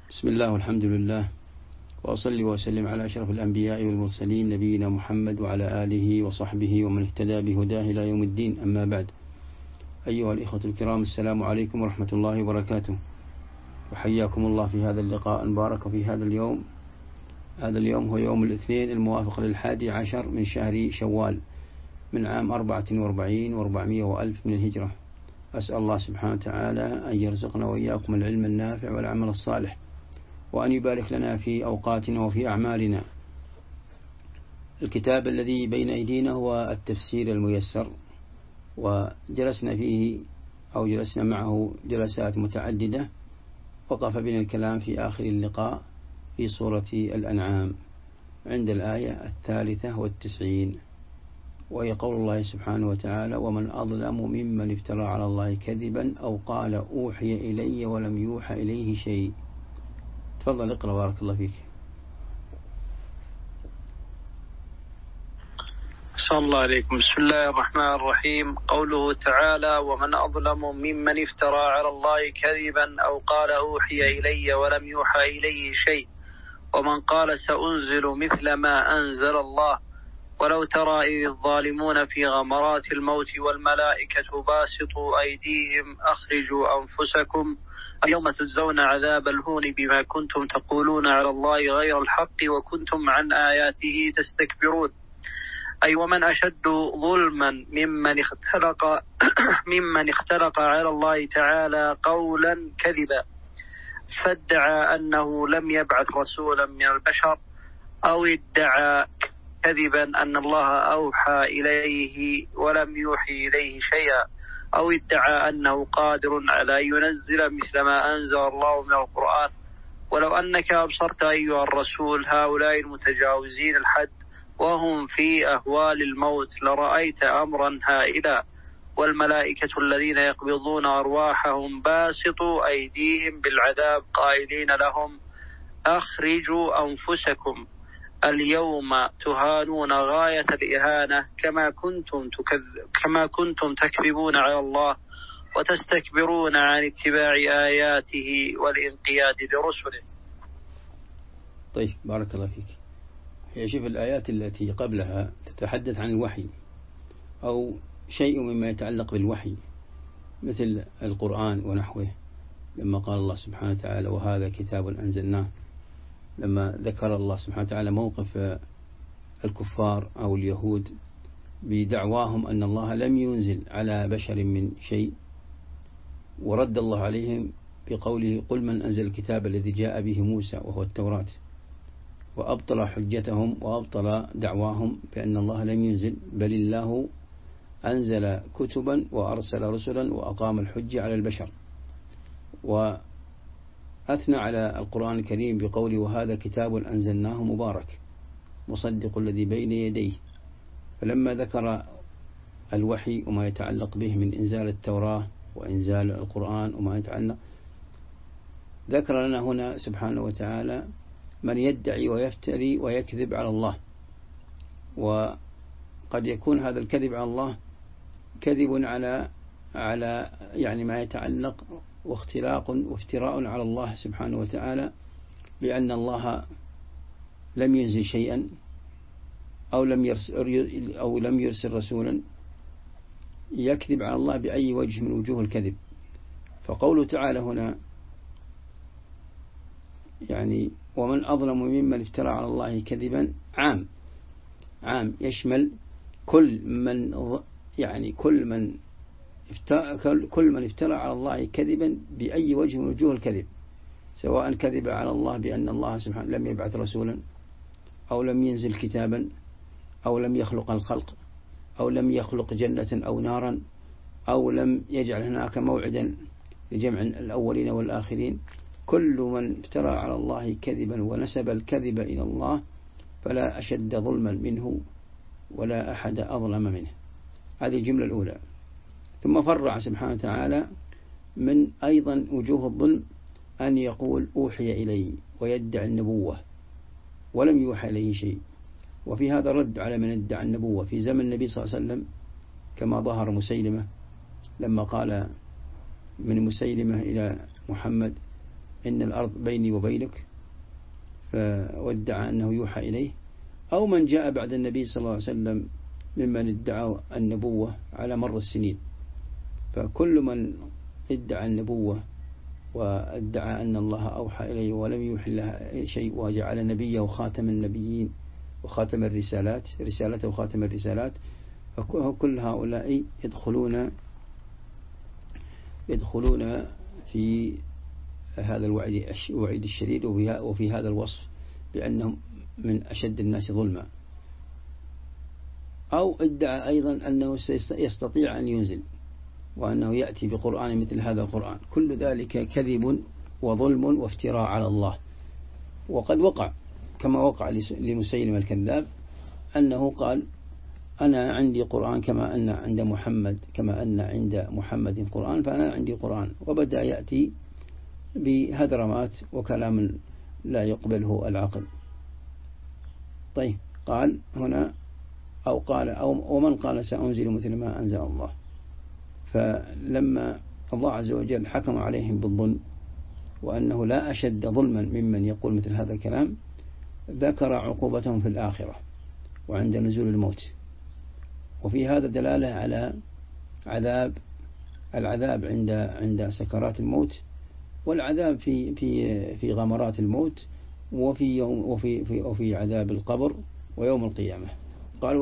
بسم الله والحمد لله، وأصلي وأسلم على أشرف الأنبياء والمرسلين نبينا محمد وعلى آله وصحبه ومن اهتدى بهداه إلى يوم الدين. أما بعد، أيها الإخوة الكرام، السلام عليكم ورحمة الله وبركاته، وحياكم الله في هذا اللقاء المبارك وفي هذا اليوم. هذا اليوم هو يوم الاثنين الموافق 11 من شهر شوال من عام 44 و400 وألف من الهجرة. أسأل الله سبحانه وتعالى أن يرزقنا وإياكم العلم النافع والعمل الصالح، وأن يبارك لنا في أوقاتنا وفي أعمالنا. الكتاب الذي بين أيدينا هو التفسير الميسر، وجلسنا فيه أو جلسنا معه جلسات متعددة. وقف بنا الكلام في آخر اللقاء في سورة الأنعام عند الآية 93، وهي قول الله سبحانه وتعالى: ومن أظلم ممن افترى على الله كذبا أو قال أوحي إلي ولم يوحى إليه شيء. تفضل اقرأ بارك الله فيك. صلى الله عليكم. بسم الله الرحمن الرحيم. قوله تعالى: ومن أظلم ممن افترى على الله كذبا أو قال أوحي إلي ولم يوحى إليه شيء ومن قال سأنزل مثل ما أنزل الله ولو ترى إذ الظالمون في غمرات الموت والملائكة باسطوا أيديهم أخرجوا أنفسكم اليوم تجزون عذاب الهون بما كنتم تقولون على الله غير الحق وكنتم عن آياته تستكبرون. أي ومن أشد ظلما ممن اختلق على الله تعالى قولا كذبا فادعى أنه لم يبعث رسولا من البشر أو ادعى كذبا أن الله أوحى إليه ولم يوحي إليه شيئا أو ادعى أنه قادر على ينزل مثل ما أنزل الله من القرآن. ولو أنك أبصرت أيها الرسول هؤلاء المتجاوزين الحد وهم في أهوال الموت لرأيت أمرا هائلا، والملائكة الذين يقبضون أرواحهم باسطوا أيديهم بالعذاب قائلين لهم أخرجوا أنفسكم اليوم تهانون غاية الإهانة كما كنتم تكذبون على الله وتستكبرون عن اتباع آياته والانقياد لرسله. طيب بارك الله فيك. شوف الآيات التي قبلها تتحدث عن الوحي أو شيء مما يتعلق بالوحي مثل القرآن ونحوه، لما قال الله سبحانه وتعالى: وهذا كتاب أنزلناه، لما ذكر الله سبحانه وتعالى موقف الكفار أو اليهود بدعواهم أن الله لم ينزل على بشر من شيء، ورد الله عليهم بقوله: قل من أنزل الكتاب الذي جاء به موسى وهو التوراة، وأبطل حجتهم وأبطل دعواهم بأن الله لم ينزل، بل الله أنزل كتبا وأرسل رسلا وأقام الحجة على البشر. وأثنى على القرآن الكريم بقوله: وهذا كتاب أنزلناه مبارك مصدق الذي بين يديه. فلما ذكر الوحي وما يتعلق به من إنزال التوراة وإنزال القرآن وما يتعلق، ذكر لنا هنا سبحانه وتعالى من يدعي ويفتري ويكذب على الله. وقد يكون هذا الكذب على الله كذب على يعني ما يتعلق واختلاق وافتراء على الله سبحانه وتعالى بأن الله لم ينزل شيئا أو لم يرسل رسولا، يكذب على الله بأي وجه من وجوه الكذب. فقوله تعالى هنا يعني ومن أظلم ممن افترى على الله كذبا عام يشمل كل من افترى على الله كذبا بأي وجه من وجوه الكذب، سواء كذب على الله بأن الله سبحانه لم يبعث رسولا أو لم ينزل كتابا أو لم يخلق الخلق أو لم يخلق جنة أو نارا أو لم يجعل هناك موعدا لجمع الأولين والآخرين. كل من افترى على الله كذبا ونسب الكذب إلى الله فلا أشد ظلما منه ولا أحد أظلم منه. هذه الجملة الأولى. ثم فرع سبحانه وتعالى من أيضا وجوه الظلم أن يقول أوحي إلي ويدعي النبوة ولم يوحى إليه شيء. وفي هذا رد على من ادعى النبوة في زمن النبي صلى الله عليه وسلم، كما ظهر مسيلمة لما قال من مسيلمة إلى محمد: إن الأرض بيني وبينك وادعى أنه يوحى إليه، أو من جاء بعد النبي صلى الله عليه وسلم ممن ادعى النبوة على مر السنين. فكل من ادعى النبوة وادعى أن الله أوحى إليه ولم يوحي له شيء وجعل نبيه خاتم النبيين وخاتم الرسالات، رسالته خاتم الرسالات، فكل هؤلاء يدخلون في هذا الوعيد الشديد وفي هذا الوصف بأنهم من أشد الناس ظلما. أو ادعى أيضا أنه يستطيع أن ينزل وأنه يأتي بقرآن مثل هذا القرآن. كل ذلك كذب وظلم وافتراء على الله. وقد وقع كما وقع لمسيلمة الكذاب أنه قال أنا عندي قرآن كما أن عند محمد قرآن فأنا عندي قرآن، وبدأ يأتي بهدرمات وكلام لا يقبله العقل. طيب قال هنا ومن قال سأنزل مثل ما أنزل الله. فلما الله عز وجل حكم عليهم بالظلم وأنه لا أشد ظلما ممن يقول مثل هذا الكلام، ذكر عقوبتهم في الآخرة وعند نزول الموت. وفي هذا دلالة على العذاب عند سكرات الموت، والعذاب في غمرات الموت، وفي عذاب القبر ويوم القيامة. قال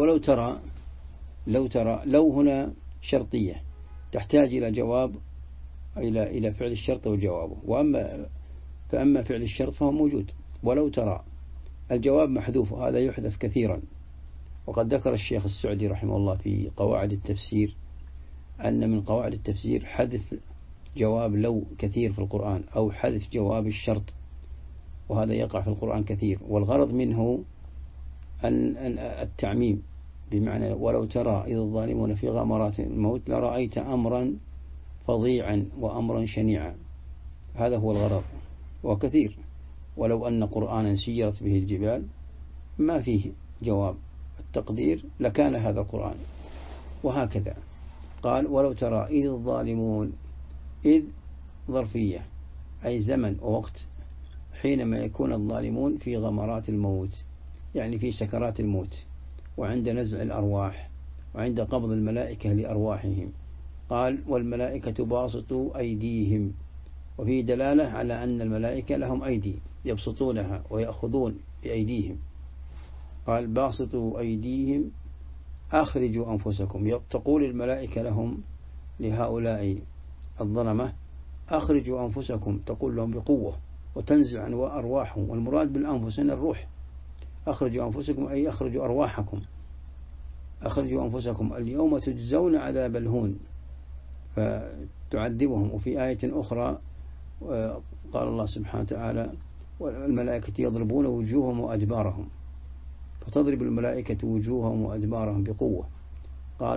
لو هنا شرطية تحتاج إلى جواب، إلى فعل الشرط وجوابه، فأما فعل الشرط فهو موجود. ولو ترى الجواب محذوف، وهذا يحذف كثيرا. وقد ذكر الشيخ السعدي رحمه الله في قواعد التفسير أن من قواعد التفسير حذف جواب لو كثير في القرآن، أو حذف جواب الشرط، وهذا يقع في القرآن كثير. والغرض منه التعميم، بمعنى ولو ترى إذ الظالمون في غمرات الموت لرأيت أمرا فظيعا وأمرا شنيعا. هذا هو الغرض وكثير. ولو أن قرآنا سيرت به الجبال ما فيه جواب التقدير لكان هذا القرآن. وهكذا قال ولو ترى إذ الظالمون، إذ ظرفية أي زمن ووقت، حينما يكون الظالمون في غمرات الموت، يعني في سكرات الموت، وعند نزع الأرواح، وعند قبض الملائكة لأرواحهم. قال والملائكة باسطوا أيديهم، وفي دلالة على أن الملائكة لهم أيدي يبسطونها ويأخذون بأيديهم. قال باسطوا أيديهم أخرجوا أنفسكم، تقول الملائكة لهم لهؤلاء الظلمة أخرجوا أنفسكم، تقول لهم بقوة وتنزع عن أرواحهم، والمراد بالأنفس هنا الروح. أخرجوا أنفسكم أي أخرجوا أرواحكم، أخرجوا أنفسكم اليوم تجزون عذاب الهون، فتعذبهم. وفي آية أخرى قال الله سبحانه وتعالى والملائكة يضربون وجوههم وأدبارهم، فتضرب الملائكة وجوههم وأدبارهم بقوة. قال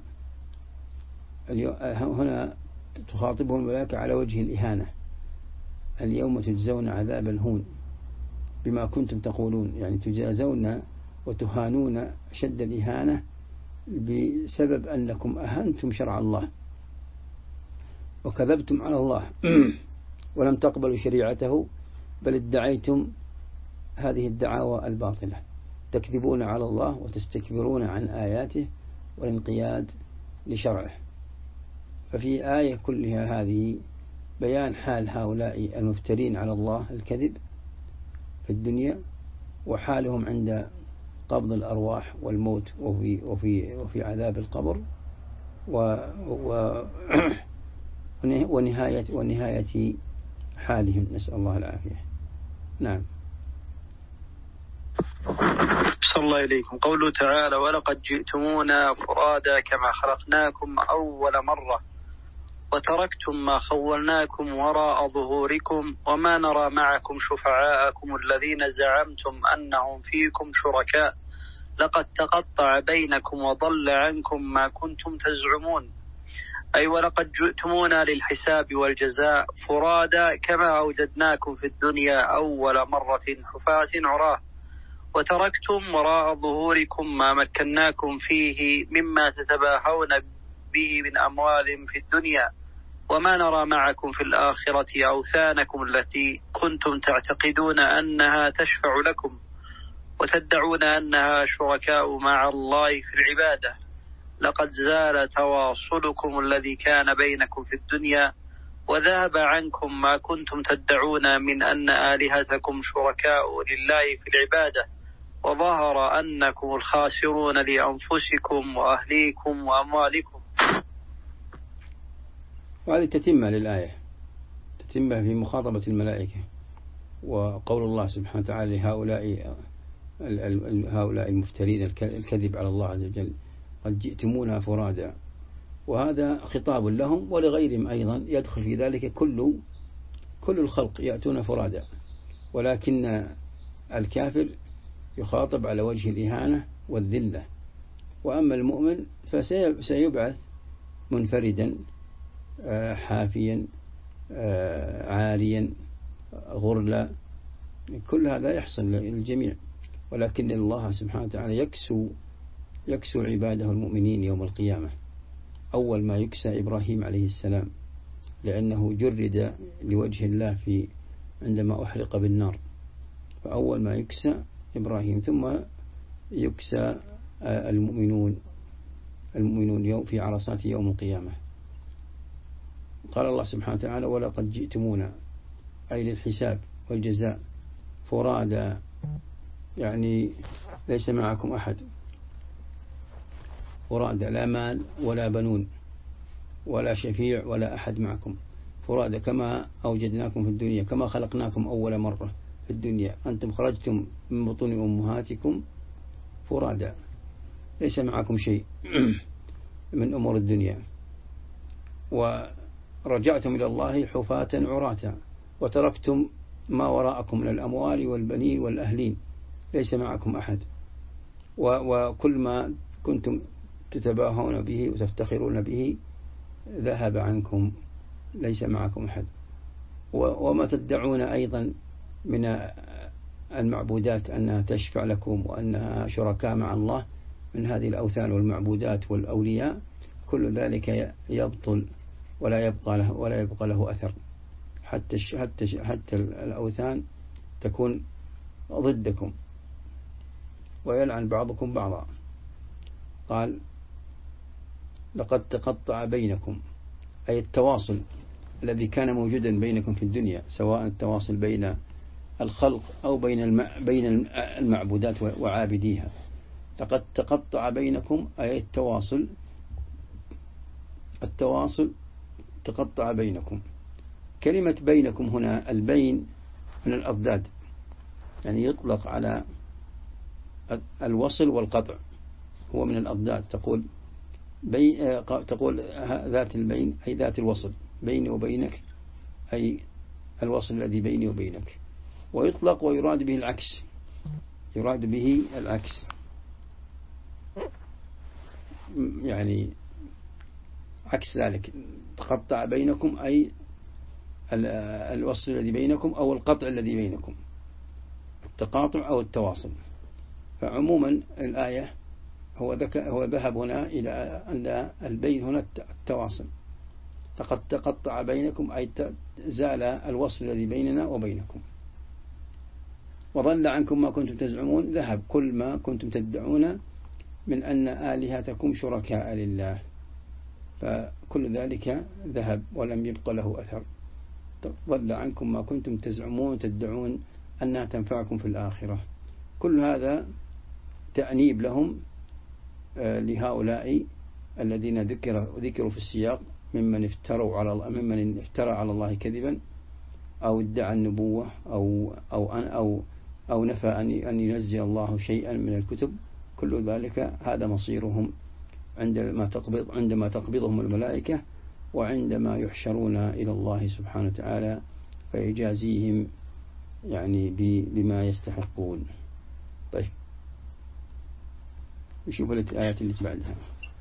هنا تخاطبهم الملائكة على وجه الإهانة، اليوم تجزون عذاب الهون بما كنتم تقولون، يعني تجازون وتهانون شد الإهانة بسبب أنكم أهنتم شرع الله وكذبتم على الله ولم تقبلوا شريعته، بل ادعيتم هذه الدعاوى الباطلة، تكذبون على الله وتستكبرون عن آياته والانقياد لشرعه. ففي آية كلها هذه بيان حال هؤلاء المفترين على الله الكذب في الدنيا، وحالهم عند قبض الأرواح والموت وفي عذاب القبر، ونهاية حالهم، نسأل الله العافية. نعم. صلى الله إليكم. قوله تعالى ولقد جئتمونا فرادا كما خلقناكم أول مرة وتركتم ما خولناكم وراء ظهوركم وما نرى معكم شفعاءكم الذين زعمتم أنهم فيكم شركاء لقد تقطع بينكم وضل عنكم ما كنتم تزعمون. أي ولقد جئتمونا للحساب والجزاء فرادا كما أوجدناكم في الدنيا أول مرة حفاة عراه، وتركتم وراء ظهوركم ما مكناكم فيه مما تتباهون به من أموال في الدنيا وما نرى معكم في الآخرة أوثانكم التي كنتم تعتقدون أنها تشفع لكم وتدعون أنها شركاء مع الله في العبادة. لقد زال تواصلكم الذي كان بينكم في الدنيا وذهب عنكم ما كنتم تدعون من أن آلهتكم شركاء لله في العبادة، وظهر أنكم الخاسرون لأنفسكم وأهليكم وأموالكم. وهذه تتمة للآية، تتمة في مخاطبة الملائكة، وقول الله سبحانه وتعالى هؤلاء المفترين الكذب على الله عز وجل قد جئتمونا فرادا. وهذا خطاب لهم ولغيرهم أيضا، يدخل في ذلك كل الخلق يأتون فرادا، ولكن الكافر يخاطب على وجه الإهانة والذلة. وأما المؤمن فسيبعث منفردا حافيا عاريا غرلا، كل هذا يحصل للجميع. ولكن الله سبحانه وتعالى يكسو عباده المؤمنين يوم القيامة. أول ما يكسى إبراهيم عليه السلام، لأنه جرد لوجه الله عندما أحرق بالنار، فأول ما يكسى إبراهيم، ثم يكسى المؤمنون في عرصات يوم القيامة. قال الله سبحانه وتعالى: ولقد جئتمونا، أي للحساب والجزاء، فرادا، يعني ليس معكم أحد، فرادا، لا مال ولا بنون ولا شفيع ولا أحد معكم، فرادا كما أوجدناكم في الدنيا، كما خلقناكم أول مرة في الدنيا، أنتم خرجتم من بطون أمهاتكم فرادا، ليس معكم شيء من أمور الدنيا، ورجعتم إلى الله حفاة عراة، وتركتم ما وراءكم من الأموال والبنين والأهلين، ليس معكم أحد، وكل ما كنتم تتباهون به وتفتخرون به ذهب عنكم، ليس معكم أحد. وما تدعون أيضا من المعبودات أنها تشفع لكم وأنها شركاء مع الله من هذه الأوثان والمعبودات والأولياء، كل ذلك يبطل ولا يبقى له أثر، حتى الأوثان تكون ضدكم ويلعن بعضكم بعضا. قال: لقد تقطع بينكم، أي التواصل الذي كان موجودا بينكم في الدنيا، سواء التواصل بين الخلق أو بين المعبودات وعابديها. لقد تقطع بينكم، أي التواصل تقطع بينكم. كلمة بينكم هنا، البين من الأضداد، يعني يطلق على الوصل والقطع، هو من الأضداد. تقول ذات البين أي ذات الوصل، بيني وبينك أي الوصل الذي بيني وبينك. ويطلق ويراد به العكس، يعني عكس ذلك. تقطع بينكم أي الوصل الذي بينكم أو القطع الذي بينكم، التقاطع أو التواصل. فعموما الآية هو ذهب هنا إلى أن البين هنا التواصل. لقد تقطع بينكم أي زال الوصل الذي بيننا وبينكم، وضل عنكم ما كنتم تزعمون، ذهب كل ما كنتم تدعون من أن آلهتكم شركاء لله، فكل ذلك ذهب ولم يبق له أثر. ضل عنكم ما كنتم تزعمون تدعون أنها تنفعكم في الآخرة. كل هذا تأنيب لهم، لهؤلاء الذين ذكروا في السياق ممن افترى على الله كذبا، أو ادعى النبوة، أو نفى أن ينزل الله شيئا من الكتب. كل ذلك هذا مصيرهم عندما تقبضهم الملائكة، وعندما يحشرون إلى الله سبحانه وتعالى فيجازيهم يعني بما يستحقون. طيب نشوف الآيات اللي بعدها.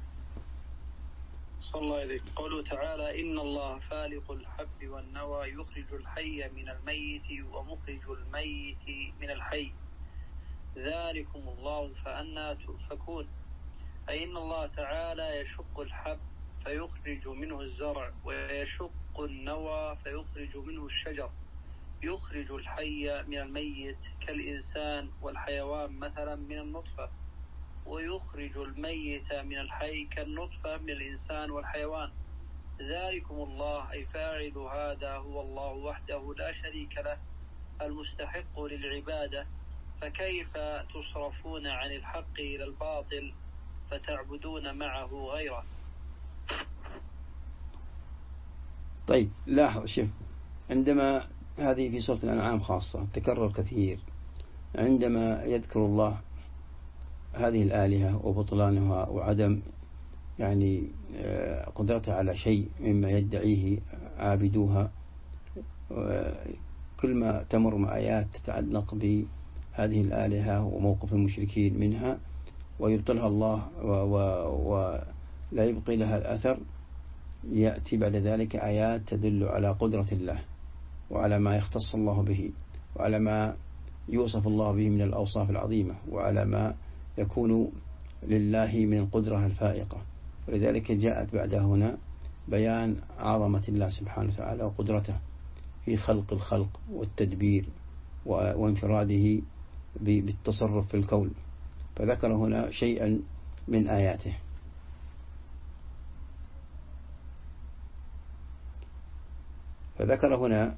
صلى الله عليه وسلم. قوله تعالى: إن الله فالق الحب والنوى يخرج الحي من الميت ومخرج الميت من الحي، ذلكم الله فأنى تؤفكون. أي إن الله تعالى يشق الحب فيخرج منه الزرع، ويشق النوى فيخرج منه الشجر، يخرج الحي من الميت كالإنسان والحيوان مثلا من النطفة، ويخرج الميت من الحي كالنطفة من الإنسان والحيوان. ذلكم الله أي فاعل هذا هو الله وحده لا شريك له المستحق للعبادة، فكيف تصرفون عن الحق إلى الباطل فتعبدون معه غيره؟ طيب لاحظ، شوف، عندما هذه في سورة الأنعام خاصة تكرر كثير، عندما يذكر الله هذه الآلهة وبطلانها وعدم يعني قدرتها على شيء مما يدعيه عابدوها، كل ما تمر مع آيات تتعلق بهذه الآلهة وموقف المشركين منها ويبطلها الله ولا يبقي لها الأثر، يأتي بعد ذلك آيات تدل على قدرة الله وعلى ما يختص الله به وعلى ما يوصف الله به من الأوصاف العظيمة وعلى ما يكون لله من القدرة الفائقة. ولذلك جاءت بعد هنا بيان عظمة الله سبحانه وتعالى وقدرته في خلق الخلق والتدبير وانفراده بالتصرف في الكون، فذكر هنا شيئا من آياته. فذكر هنا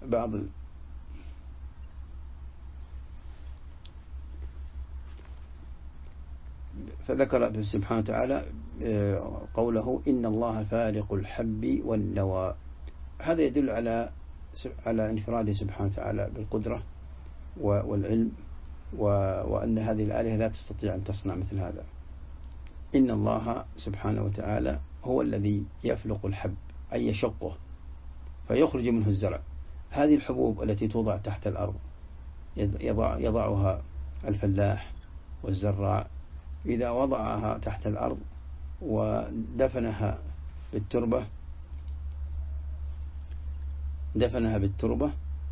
فذكر سبحانه وتعالى قوله إن الله فالق الحب والنوى. هذا يدل على انفراده سبحانه وتعالى بالقدرة والعلم، وأن هذه الآلهة لا تستطيع أن تصنع مثل هذا. إن الله سبحانه وتعالى هو الذي يفلق الحب أي يشقه فيخرج منه الزرع. هذه الحبوب التي توضع تحت الأرض يضعها الفلاح والزراع، إذا وضعها تحت الأرض ودفنها بالتربة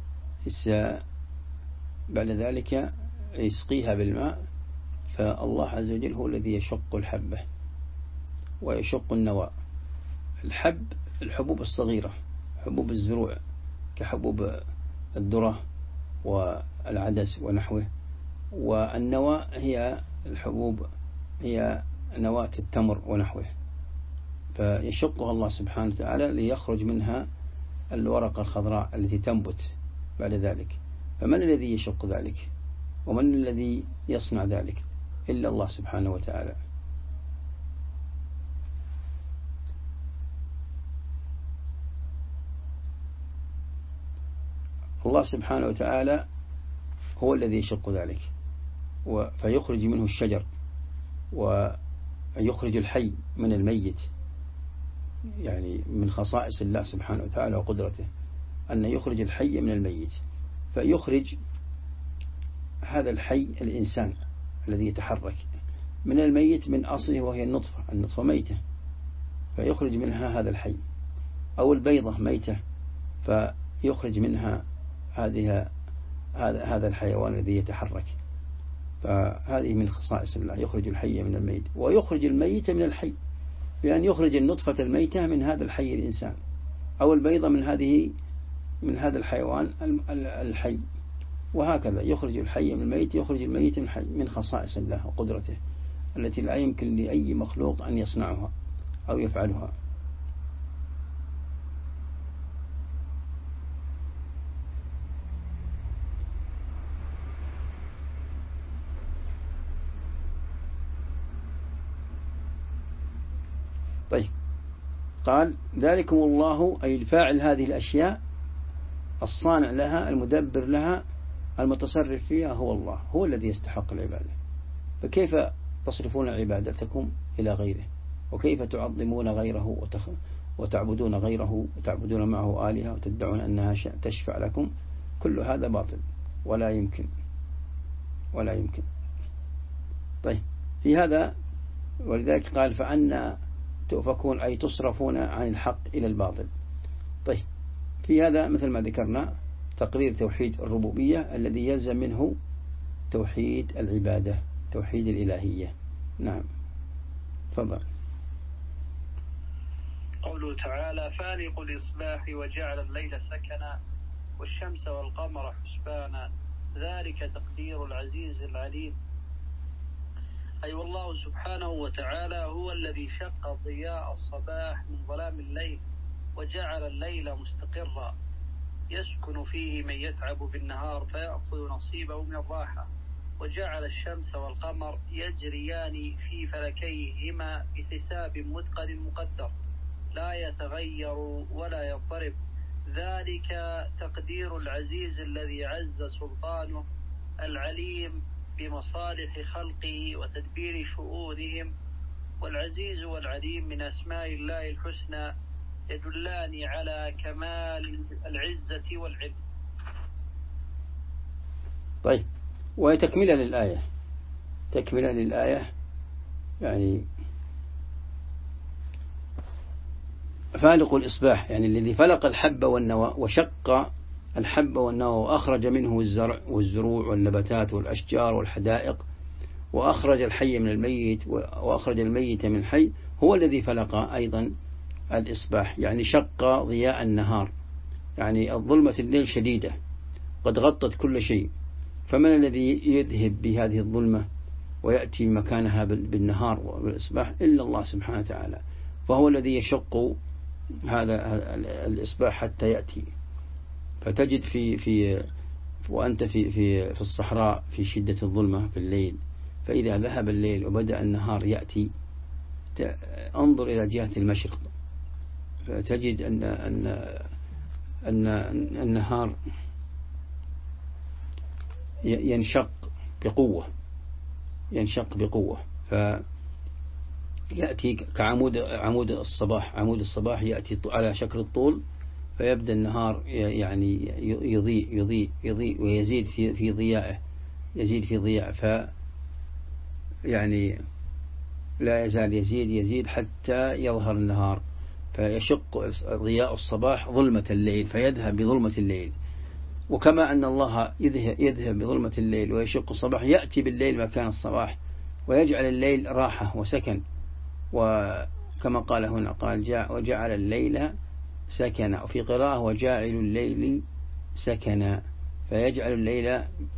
بعد ذلك يسقيها بالماء، فالله عز وجل هو الذي يشق الحبة ويشق النوى. الحبوب الصغيرة، حبوب الزروع كحبوب الذرة والعدس ونحوه، والنوى هي نواة التمر ونحوه، فيشقها الله سبحانه وتعالى ليخرج منها الورقة الخضراء التي تنبت بعد ذلك. فمن الذي يشق ذلك ومن الذي يصنع ذلك إلا الله سبحانه وتعالى. الله سبحانه وتعالى هو الذي يشق ذلك فيخرج منه الشجر ويخرج الحي من الميت. يعني من خصائص الله سبحانه وتعالى وقدرته أن يخرج الحي من الميت، فيخرج هذا الحي الإنسان الذي يتحرك من الميت من أصله وهي النطفة ميتة، فيخرج منها هذا الحي، أو البيضة ميتة فيخرج منها هذا الحيوان الذي يتحرك. فهذه من خصائص الله، يخرج الحي من الميت ويخرج الميت من الحي، بأن يخرج النطفة الميتة من هذا الحي الإنسان، أو البيضة من هذا الحيوان الحي، وهكذا يخرج الحي من الميت، يخرج الميت من الحي، من خصائص الله وقدرته التي لا يمكن لأي مخلوق أن يصنعها أو يفعلها. طيب، قال ذلكم الله أي الفاعل هذه الأشياء، الصانع لها، المدبر لها، المتصرف فيها هو الله، هو الذي يستحق العبادة. فكيف تصرفون عبادتكم إلى غيره؟ وكيف تعظمون غيره وتعبدون غيره وتعبدون معه آلهة وتدعون أنها تشفع لكم؟ كل هذا باطل ولا يمكن. طيب، في هذا ولذلك قال فأنا تؤفكون أي تصرفون عن الحق إلى الباطل. طيب، في هذا مثل ما ذكرنا تقرير توحيد الربوبية الذي يلزم منه توحيد العبادة، توحيد الإلهية. نعم، تفضل. قوله تعالى فالق الإصباح وجعل الليل سكنا والشمس والقمر حسبانا ذلك تقدير العزيز العليم. أي والله سبحانه وتعالى هو الذي شق ضياء الصباح من ظلام الليل وجعل الليل مستقرا يسكن فيه من يتعب بالنهار فيأخذ نصيبه من الراحة، وجعل الشمس والقمر يجريان في فلكيهما بحساب متقن مقدر لا يتغير ولا يضطرب. ذلك تقدير العزيز الذي عز سلطانه العليم بمصالح خلقه وتدبير شؤونهم. والعزيز والعليم من أسماء الله الحسنى يدلان على كمال العزة والعلم. طيب، وتكملة للآية يعني فالق الإصباح يعني الذي فلق الحب والنوى وشق الحب والنوى وأخرج منه الزرع والزروع والنباتات والأشجار والحدائق وأخرج الحي من الميت وأخرج الميت من الحي، هو الذي فلق أيضا الإصباح يعني شق ضياء النهار. يعني الظلمة الليل شديدة قد غطت كل شيء، فمن الذي يذهب بهذه الظلمة ويأتي مكانها بالنهار والإصباح إلا الله سبحانه وتعالى، فهو الذي يشق هذا الإصباح حتى يأتي. فتجد وأنت في الصحراء في شدة الظلمة في الليل، فإذا ذهب الليل وبدأ النهار يأتي انظر إلى جهة المشرق فتجد أن النهار ينشق بقوة فيأتي كعمود الصباح. عمود الصباح يأتي على شكل الطول، فيبدأ النهار يعني يضيء ويزيد في ضيائه، يعني لا يزال يزيد حتى يظهر النهار، فيشق ضياء الصباح ظلمة الليل فيذهب بظلمة الليل. وكما أن الله يذهب بظلمة الليل ويشق الصباح، يأتي بالليل مكان الصباح ويجعل الليل راحة وسكن. وكما قال هنا قال وجعل الليل سكنا، وفي قراءة وجاعل الليل سكنا، فيجعل الليل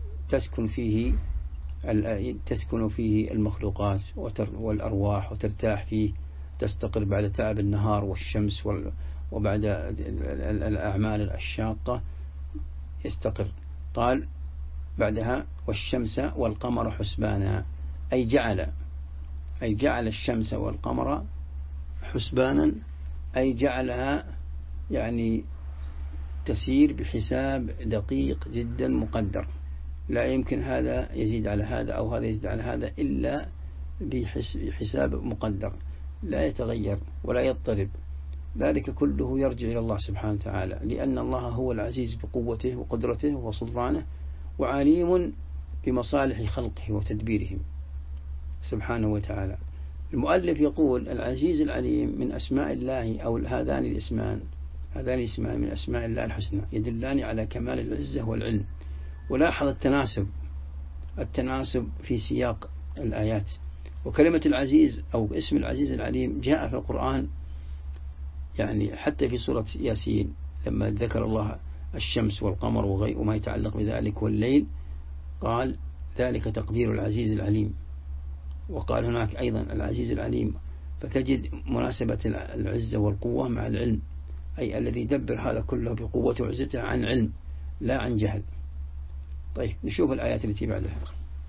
تسكن فيه المخلوقات والأرواح وترتاح فيه، تستقر بعد تعب النهار والشمس وبعد الأعمال الشاقة يستقر. قال بعدها والشمس والقمر حسبانا، أي جعل الشمس والقمر حسبانا، أي جعلها يعني تسير بحساب دقيق جدا مقدر، لا يمكن هذا يزيد على هذا أو هذا يزيد على هذا إلا بحساب مقدر لا يتغير ولا يضطرب. ذلك كله يرجع إلى الله سبحانه وتعالى، لأن الله هو العزيز بقوته وقدرته وسلطانه، وعليم بمصالح خلقه وتدبيرهم سبحانه وتعالى. المؤلف يقول العزيز العليم من أسماء الله، أو هذان الاسمان من أسماء الله الحسنى يدلان على كمال العزة والعلم. ولاحظ التناسب في سياق الآيات. وكلمة العزيز أو اسم العزيز العليم جاء في القرآن يعني حتى في سورة ياسين لما ذكر الله الشمس والقمر وما يتعلق بذلك والليل، قال ذلك تقدير العزيز العليم. وقال هناك أيضا العزيز العليم، فتجد مناسبة العزة والقوة مع العلم، أي الذي يدبر هذا كله بقوة وعزته عن علم لا عن جهل. طيب نشوف الآيات التي بعدها.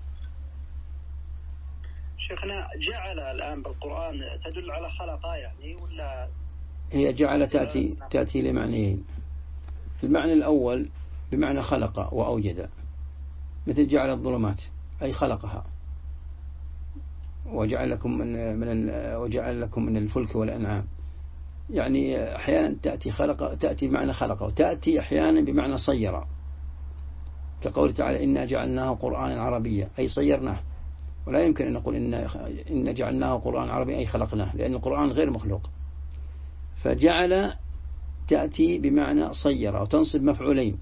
شيخنا جعل الآن بالقرآن تدل على خلق يعني ولا؟ هي جعل تأتي لمعنيين. المعنى الأول بمعنى خلق وأوجد، مثل جعل الظلمات أي خلقها، وجعل لكم من الفلك والأنعام. يعني أحيانا تأتي بمعنى خلق، وتأتي أحيانا بمعنى صير، كقول تعالى إنا جعلناه قرآنا عربيا أي صيرناه. ولا يمكن أن نقول إن جعلناه قرآن عربي أي خلقناه، لأن القرآن غير مخلوق. فجعل تأتي بمعنى صير وتنصب مفعولين،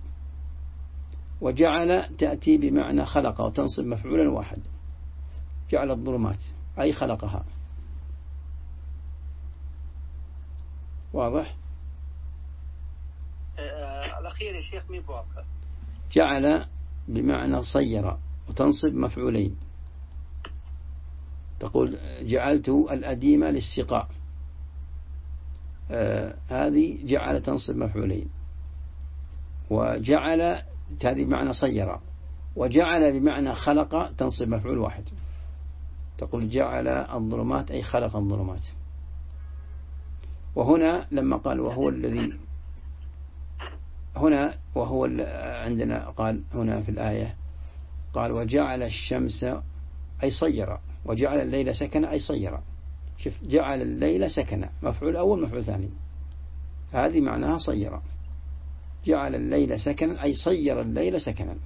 وجعل تأتي بمعنى خلق وتنصب مفعولا واحد. جعل الظلمات أي خلقها. واضح؟ الأخير يا شيخ مين بواقع؟ جعل بمعنى صير، وتنصب مفعولين. تقول جعلت الأديم للسقاء، هذه جعل تنصب مفعولين. وجعل هذه بمعنى صير، وجعل بمعنى خلق تنصب مفعول واحد. تقول جعل الظلمات أي خلق الظلمات. وهنا لما قال وهو الذي، هنا وهو عندنا قال هنا في الآية قال وجعل الشمس أي صير، وجعل الليل سكنا أي صير. شوف جعل الليل سكنا، مفعول أول مفعول ثاني، هذه معناها صير. جعل الليل سكنا أي صير الليل سكنا.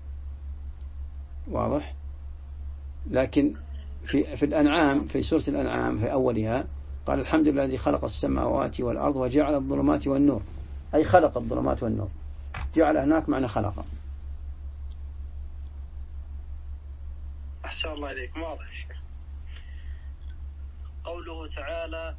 واضح؟ لكن في الأنعام، في سورة الأنعام في أولها قال الحمد لله الذي خلق السماوات والأرض وجعل الظلمات والنور، أي خلق الظلمات والنور. جعل هناك معنى خلق. أحسن الله إليك، واضح. قوله تعالى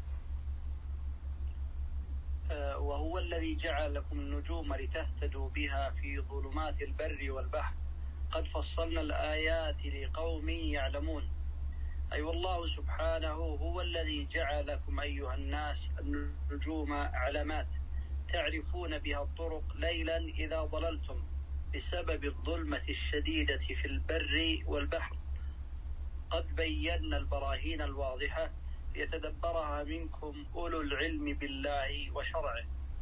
وهو الذي جعل لكم النجوم لتهتدوا بها في ظلمات البر والبحر قد فصلنا الآيات لقوم يعلمون. أي والله سبحانه هو الذي جعل لكم أيها الناس النجوم علامات تعرفون بها الطرق ليلا إذا ضللتم بسبب الظلمة الشديدة في البر والبحر. قد بينا البراهين الواضحة ليتدبرها منكم أولو العلم بالله وشرعه.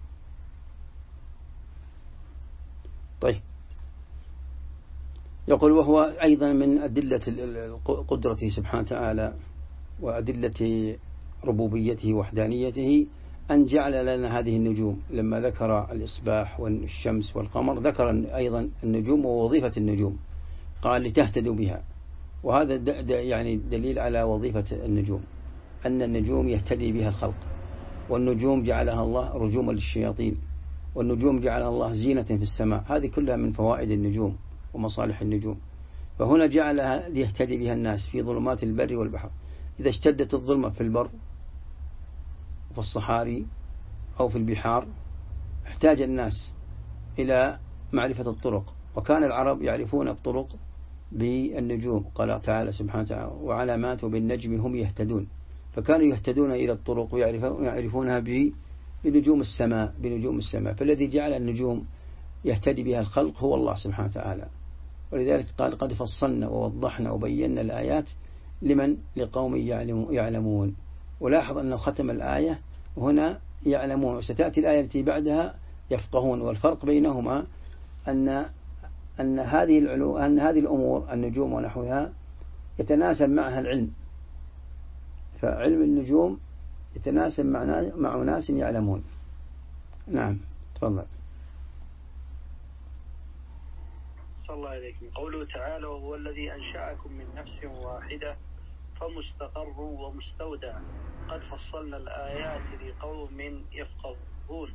طيب، يقول وهو أيضا من أدلة قدرته سبحانه وتعالى وأدلة ربوبيته وحدانيته أن جعل لنا هذه النجوم. لما ذكر الإصباح والشمس والقمر ذكر أيضا النجوم ووظيفة النجوم، قال لتهتدوا بها. وهذا يعني دليل على وظيفة النجوم، أن النجوم يهتدي بها الخلق. والنجوم جعلها الله رجوما للشياطين، والنجوم جعلها الله زينة في السماء. هذه كلها من فوائد النجوم ومصالح النجوم. فهنا جعلها ليهتدي بها الناس في ظلمات البر والبحر. إذا اشتدت الظلمة في البر وفي الصحاري أو في البحار احتاج الناس إلى معرفة الطرق، وكان العرب يعرفون الطرق بالنجوم. قال تعالى سبحانه وتعالى وعلامات وبالنجم هم يهتدون. فكانوا يهتدون إلى الطرق ويعرفونها بنجوم السماء. فالذي جعل النجوم يهتدي بها الخلق هو الله سبحانه وتعالى. ولذلك قال قد فصلنا ووضحنا وبينا الآيات لمن لقوم يعلمون. ولاحظ أنه ختم الآية هنا يعلمون، وستأتي الآية التي بعدها يفقهون. والفرق بينهما أن هذه الأمور النجوم ونحوها يتناسب معها العلم. فعلم النجوم يتناسب مع ناس يعلمون. نعم تفضل. صلى الله عليكم. قوله تعالى وهو الذي أنشأكم من نفس واحدة فمستقر ومستودع قد فصلنا الآيات لقوم يفقهون.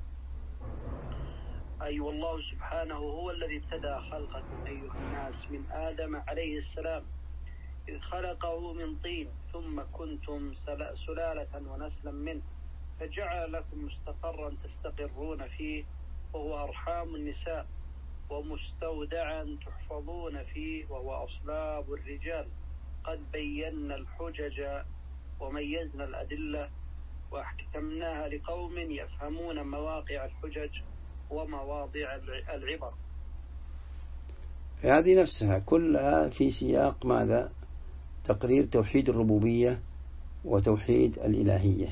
أي والله سبحانه هو الذي ابتدأ خلقكم أيها الناس من آدم عليه السلام إذ خلقه من طين ثم كنتم سلالة ونسلا منه فجعل لكم مستقرا تستقرون فيه وهو أرحام النساء ومستودعا تحفظون فيه وهو أصلاب الرجال. قد بينا الحجج وميزنا الأدلة وأحكمناها لقوم يفهمون مواقع الحجج ومواضع العبر. هذه نفسها كلها في سياق ماذا؟ تقرير توحيد الربوبية وتوحيد الإلهية.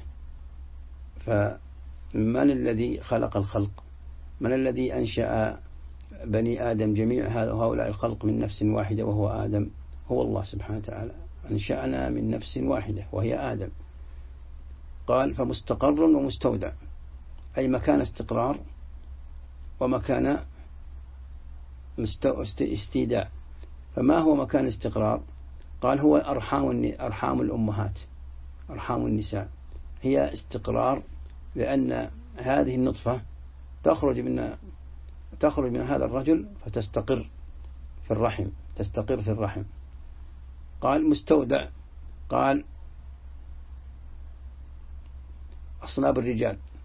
فمن الذي خلق الخلق؟ من الذي أنشأ بني آدم جميع هؤلاء الخلق من نفس واحدة وهو آدم؟ هو الله سبحانه وتعالى. أنشأنا من نفس واحدة وهي آدم. قال فمستقر ومستودع، أي مكان استقرار ومكان استيداع. فما هو مكان استقرار؟ قال هو أرحام الأمهات، أرحام النساء هي استقرار، لأن هذه النطفة تخرج من هذا الرجل فتستقر في الرحم. قال مستودع، قال أصلاب الرجال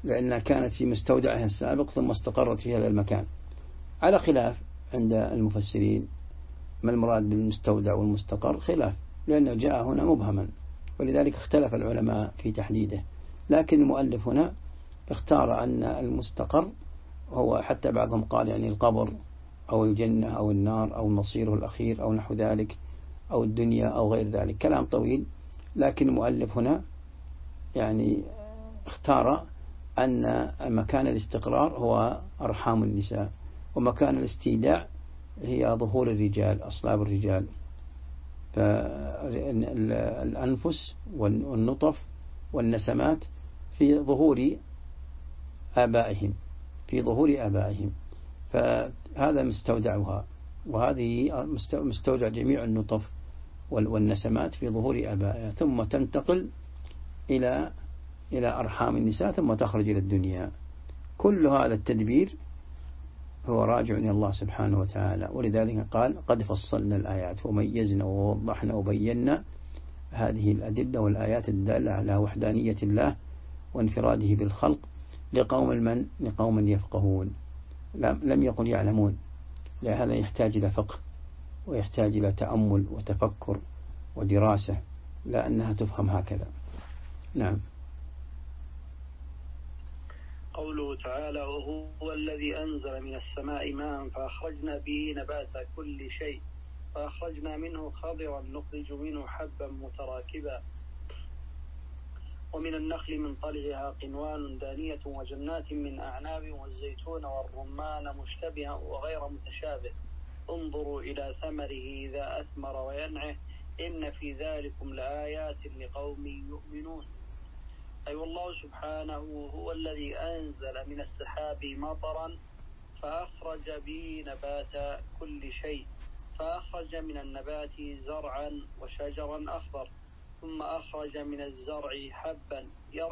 لأنها كانت في مستودعها السابق ثم استقرت في هذا المكان، على خلاف عند المفسرين ما المراد بالمستودع والمستقر، خلاف، لأنه جاء هنا مبهما، ولذلك اختلف العلماء في تحديده. لكن المؤلف هنا اختار أن المستقر هو، حتى بعضهم قال يعني القبر أو الجنة أو النار أو المصير الأخير أو نحو ذلك أو الدنيا أو غير ذلك، كلام طويل. لكن المؤلف هنا يعني اختار أن مكان الاستقرار هو أرحام النساء، ومكان الاستيداع هي ظهور الرجال، أصلاب الرجال. فالأنفس والنطف والنسمات في ظهور آبائهم، في ظهور آبائهم، فهذا مستودعها، وهذه مستودع جميع النطف والنسمات في ظهور آبائها، ثم تنتقل إلى أرحام النساء ثم تخرج إلى الدنيا. كل هذا التدبير هو راجع إلى الله سبحانه وتعالى، ولذلك قال قد فصلنا الآيات وميزنا ووضحنا وبينا هذه الأدلة والآيات الدالة على وحدانية الله وانفراده بالخلق لقوم يفقهون. لم يقل يعلمون، لهذا يحتاج إلى فقه ويحتاج إلى تأمل وتفكر ودراسة، لا أنها تفهم هكذا. نعم. قوله تعالى وهو الذي أنزل من السماء ماء فأخرجنا به نبات كل شيء فأخرجنا منه خضرا نخرج منه حبا متراكبا ومن النخل من طلعها قنوان دانية وجنات من أعناب والزيتون والرمان مشتبها وغير متشابه انظروا إلى ثمره إذا أثمر وينعه إن في ذلكم لآيات لقوم يؤمنون. أي والله سبحانه هو الذي أنزل من السحاب مطرا فأخرج به نبات كل شيء، فأخرج من النبات زرعا وشجرا أخضر، ثم أخرج من الزرع حبا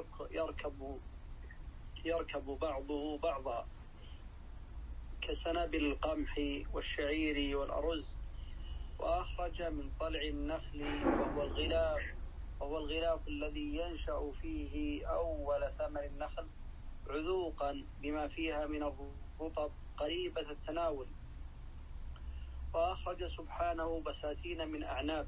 يركب بعضه بعضا كسنابل القمح والشعير والأرز، وأخرج من طلع النخل وهو الغلاف الذي ينشأ فيه أول ثمر النخل عذوقا بما فيها من الرطب قريبة التناول، وأخرج سبحانه بساتين من أعناب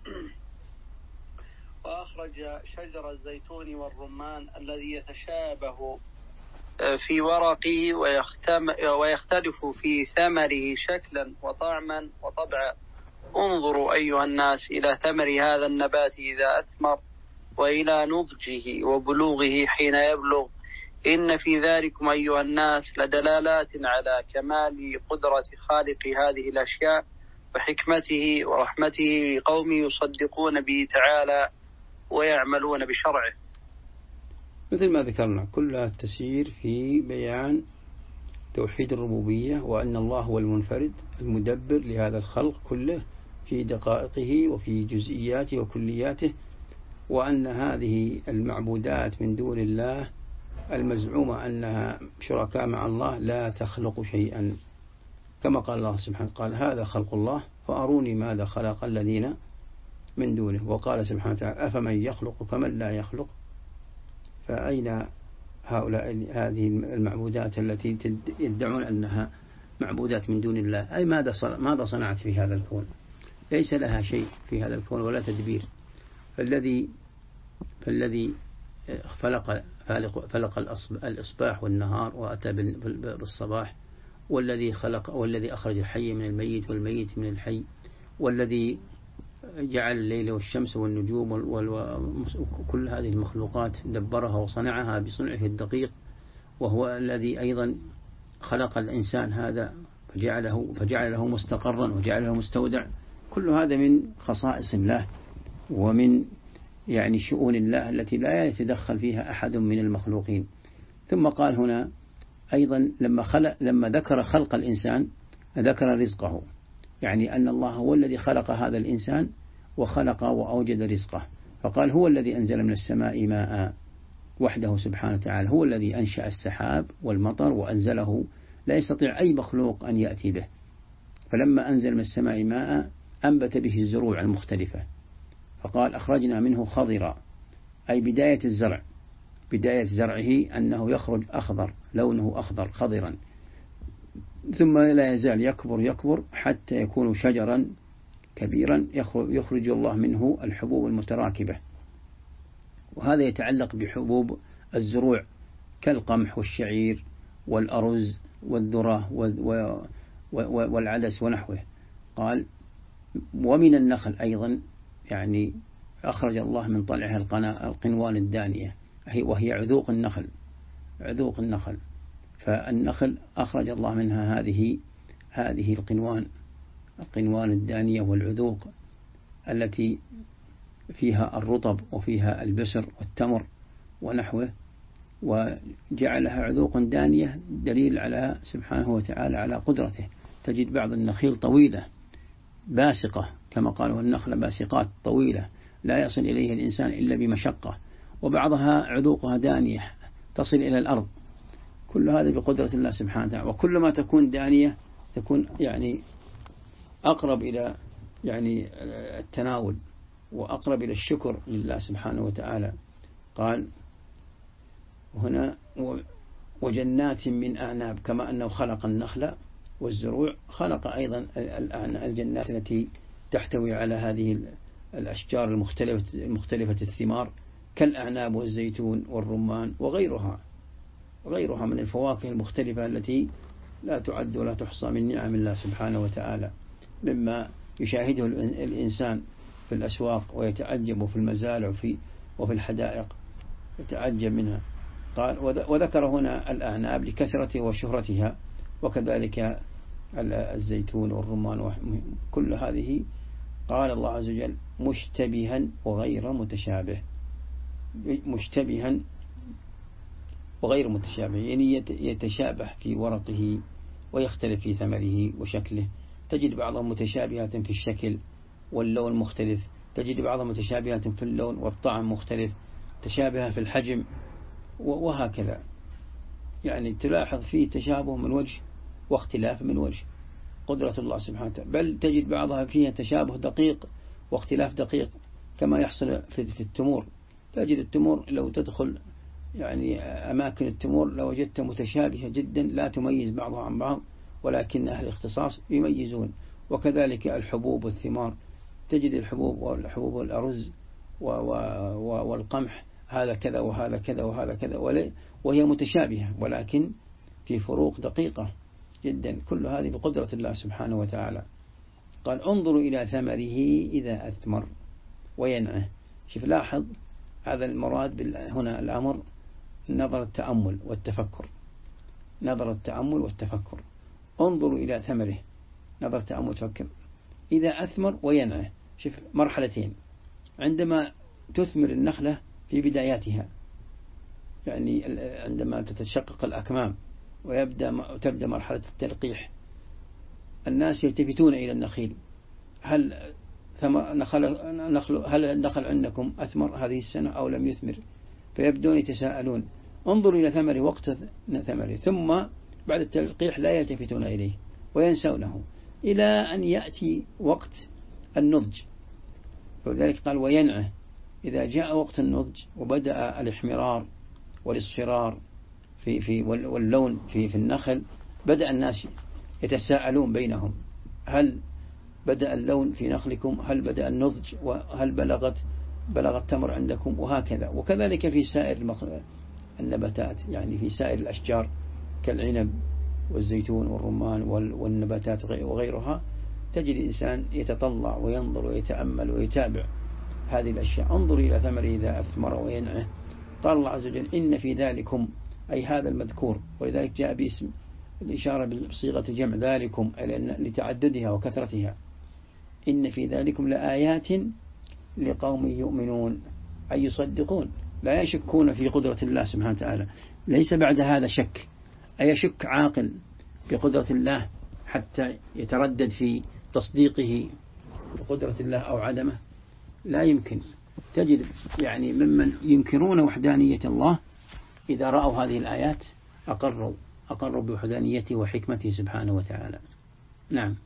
وأخرج شجر الزيتون والرمان الذي يتشابه في ورقه ويختلف في ثمره شكلا وطعما وطبعا. انظروا أيها الناس إلى ثمر هذا النبات إذا أثمر وإلى نضجه وبلوغه حين يبلغ، إن في ذلكم أيها الناس لدلالات على كمال قدرة خالق هذه الأشياء وحكمته ورحمته لقوم يصدقون به تعالى ويعملون بشرعه. مثل ما ذكرنا كلها تسير في بيان توحيد الربوبية، وأن الله هو المنفرد المدبر لهذا الخلق كله في دقائقه وفي جزئياته وكلياته، وأن هذه المعبودات من دون الله المزعومة أنها شركاء مع الله لا تخلق شيئا، كما قال الله سبحانه قال هذا خلق الله فأروني ماذا خلق الذين من دونه، وقال سبحانه وتعالى أفمن يخلق كمن لا يخلق. فأين هؤلاء هذه المعبودات التي يدعون أنها معبودات من دون الله؟ أي ماذا صنعت في هذا الكون؟ ليس لها شيء في هذا الكون ولا تدبير. فالذي فلق الإصباح والنهار وأتى بالصباح، والذي أخرج الحي من الميت والميت من الحي، والذي جعل الليل والشمس والنجوم وكل هذه المخلوقات دبرها وصنعها بصنعه الدقيق، وهو الذي أيضا خلق الإنسان هذا فجعل له مستقرا وجعل له مستودع. كل هذا من خصائص الله ومن يعني شؤون الله التي لا يتدخل فيها أحد من المخلوقين. ثم قال هنا أيضا لما ذكر خلق الإنسان ذكر رزقه، يعني أن الله هو الذي خلق هذا الإنسان وخلق وأوجد رزقه، فقال هو الذي أنزل من السماء ماء وحده سبحانه وتعالى، هو الذي أنشأ السحاب والمطر وأنزله، لا يستطيع أي مخلوق أن يأتي به. فلما أنزل من السماء ماء أنبت به الزروع المختلفة، فقال أخرجنا منه خضرا أي بداية الزرع، بداية زرعه أنه يخرج أخضر، لونه أخضر خضرا، ثم لا يزال يكبر حتى يكون شجرا كبيرا يخرج الله منه الحبوب المتراكبة. وهذا يتعلق بحبوب الزروع كالقمح والشعير والأرز والذرة والعدس ونحوه. قال ومن النخل أيضا، يعني أخرج الله من طلعها القنوان الدانية وهي عذوق النخل. فالنخل أخرج الله منها هذه القنوان الدانية والعذوق التي فيها الرطب وفيها البسر والتمر ونحوه، وجعلها عذوق دانية دليل على سبحانه وتعالى على قدرته. تجد بعض النخيل طويلة باسقة كما قالوا النخل باسقات طويلة لا يصل إليها الإنسان إلا بمشقة، وبعضها عذوقها دانية تصل إلى الأرض. كل هذا بقدرة الله سبحانه وتعالى. وكل ما تكون دانية تكون يعني أقرب إلى يعني التناول وأقرب إلى الشكر لله سبحانه وتعالى. قال هنا وجنات من أعناب، كما أنه خلق النخل والزروع خلق أيضا الجنات التي تحتوي على هذه الأشجار المختلفة الثمار كالأعناب والزيتون والرمان وغيرها من الفواكه المختلفة التي لا تعد ولا تحصى من نعم الله سبحانه وتعالى، مما يشاهده الإنسان في الأسواق ويتعجب في المزارع وفي الحدائق يتعجب منها. قال وذكر هنا الأعناب لكثرته وشهرتها، وكذلك الزيتون والرمان كل هذه. قال الله عز وجل مشتبها وغير متشابه، يعني يتشابه في ورقه ويختلف في ثمره وشكله. تجد بعضهم متشابهة في الشكل واللون مختلف، تجد بعضهم متشابهة في اللون والطعم مختلف، تشابه في الحجم وهكذا. يعني تلاحظ فيه تشابه من وجه واختلاف من وجه، قدرة الله سبحانه وتعالى. بل تجد بعضها فيها تشابه دقيق واختلاف دقيق كما يحصل في التمور. تجد التمور لو تدخل يعني أماكن التمور لوجدت متشابهة جدا لا تميز بعضها عن بعض، ولكن أهل الاختصاص يميزون. وكذلك الحبوب والثمار، تجد الحبوب والأرز والقمح هذا كذا وهذا كذا وهذا كذا، وهي متشابهة ولكن في فروق دقيقة جدا. كل هذه بقدرة الله سبحانه وتعالى. قال انظروا إلى ثمره إذا أثمر وينعه. شوف لاحظ هذا المراد هنا الأمر نظر التأمل والتفكر. انظروا إلى ثمره، نظر التأمل والتفكر. إذا أثمر وينعه، شوف مرحلتين. عندما تثمر النخلة في بداياتها، يعني عندما تتشقق الأكمام وتبدأ مرحلة التلقيح، الناس يلتفتون إلى النخيل، هل النخل عندكم أثمر هذه السنة أو لم يثمر؟ فيبدون يتساءلون. انظروا إلى ثمره وقت ثمره، ثم بعد التلقيح لا يلتفتون إليه وينسونه إلى أن يأتي وقت النضج. فلذلك قال وينعه. إذا جاء وقت النضج وبدأ الاحمرار والاصفرار واللون في النخل، بدأ الناس يتساءلون بينهم، هل بدأ اللون في نخلكم؟ هل بدأ النضج؟ وهل بلغ التمر عندكم؟ وهكذا. وكذلك في سائر النباتات، يعني في سائر الأشجار كالعنب والزيتون والرمان والنباتات وغيرها، تجد الإنسان يتطلع وينظر ويتأمل ويتابع هذه الأشياء. انظر إلى ثمره إذا أثمر وينعه. قال الله عز وجل إن في ذلكم، أي هذا المذكور، ولذلك جاء باسم الإشارة بصيغة الجمع ذلكم لتعددها وكثرتها. إن في ذلكم لآيات لقوم يؤمنون، أي يصدقون، لا يشكون في قدرة الله سبحانه وتعالى. ليس بعد هذا شك، أيشك عاقل بقدرة الله حتى يتردد في تصديقه بقدرة الله أو عدمه؟ لا يمكن. تجد يعني ممن ينكرون وحدانية الله إذا رأوا هذه الآيات أقروا بوحدانيته وحكمته سبحانه وتعالى. نعم.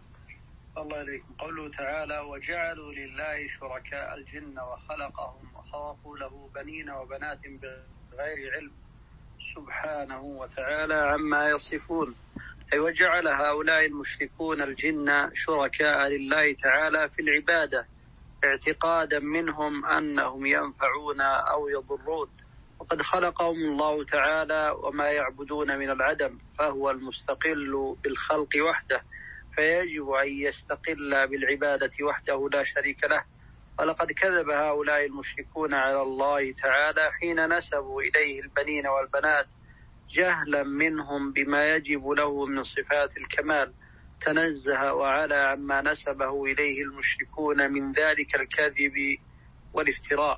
الله عليكم. قوله تعالى وجعلوا لله شركاء الجن وخلقهم خرقوا له بنين وبنات بغير علم سبحانه وتعالى عما يصفون. أي وجعل هؤلاء المشركون الجن شركاء لله تعالى في العبادة اعتقادا منهم أنهم ينفعون أو يضرون، وقد خلقهم الله تعالى وما يعبدون من العدم، فهو المستقل بالخلق وحده، فيجب أن يستقل بالعبادة وحده لا شريك له. ولقد كذب هؤلاء المشركون على الله تعالى حين نسبوا إليه البنين والبنات جهلا منهم بما يجب له من صفات الكمال، تنزه وعلى عما نسبه إليه المشركون من ذلك الكذب والافتراء.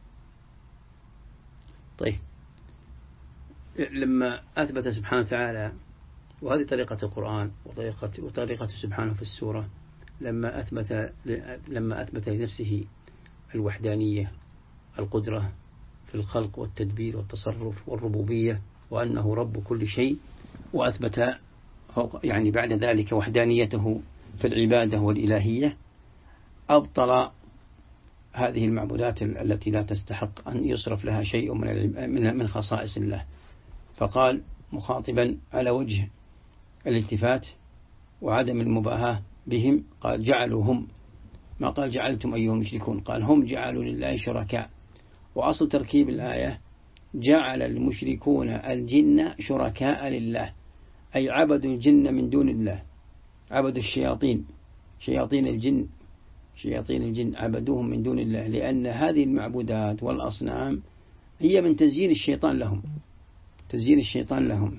طيب، لما أثبت سبحانه وتعالى، وهذه طريقة القرآن وطريقة سبحانه في السورة، لما أثبت لنفسه الوحدانية، القدرة في الخلق والتدبير والتصرف والربوبية، وأنه رب كل شيء، وأثبت يعني بعد ذلك وحدانيته في العبادة والإلهية، أبطل هذه المعبودات التي لا تستحق أن يصرف لها شيء من خصائص الله. فقال مخاطبا على وجه الالتفات وعدم المباهاة بهم، قال جعلوا هم، ما قال جعلتم أيها المشركون، قال هم جعلوا لله شركاء. وأصل تركيب الآية جعل المشركون الجن شركاء لله، أي عبدوا الجن من دون الله، عبدوا الشياطين، شياطين الجن عبدوهم من دون الله، لأن هذه المعبودات والأصنام هي من تزيين الشيطان لهم.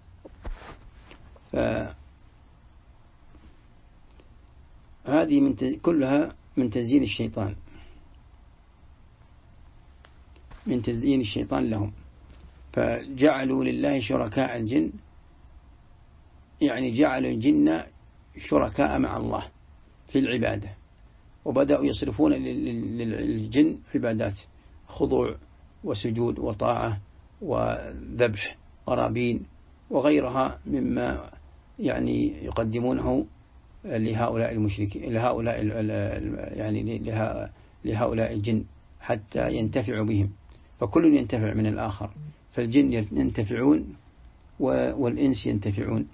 فهذه كلها من تزيين الشيطان لهم. فجعلوا لله شركاء الجن، يعني جعلوا الجن شركاء مع الله في العبادة، وبدأوا يصرفون للجن عبادات خضوع وسجود وطاعة وذبح قرابين وغيرها مما يعني يقدمونه لهؤلاء المشركين، لهؤلاء الجن حتى ينتفعوا بهم، فكل ينتفع من الآخر، فالجن ينتفعون والإنس ينتفعون.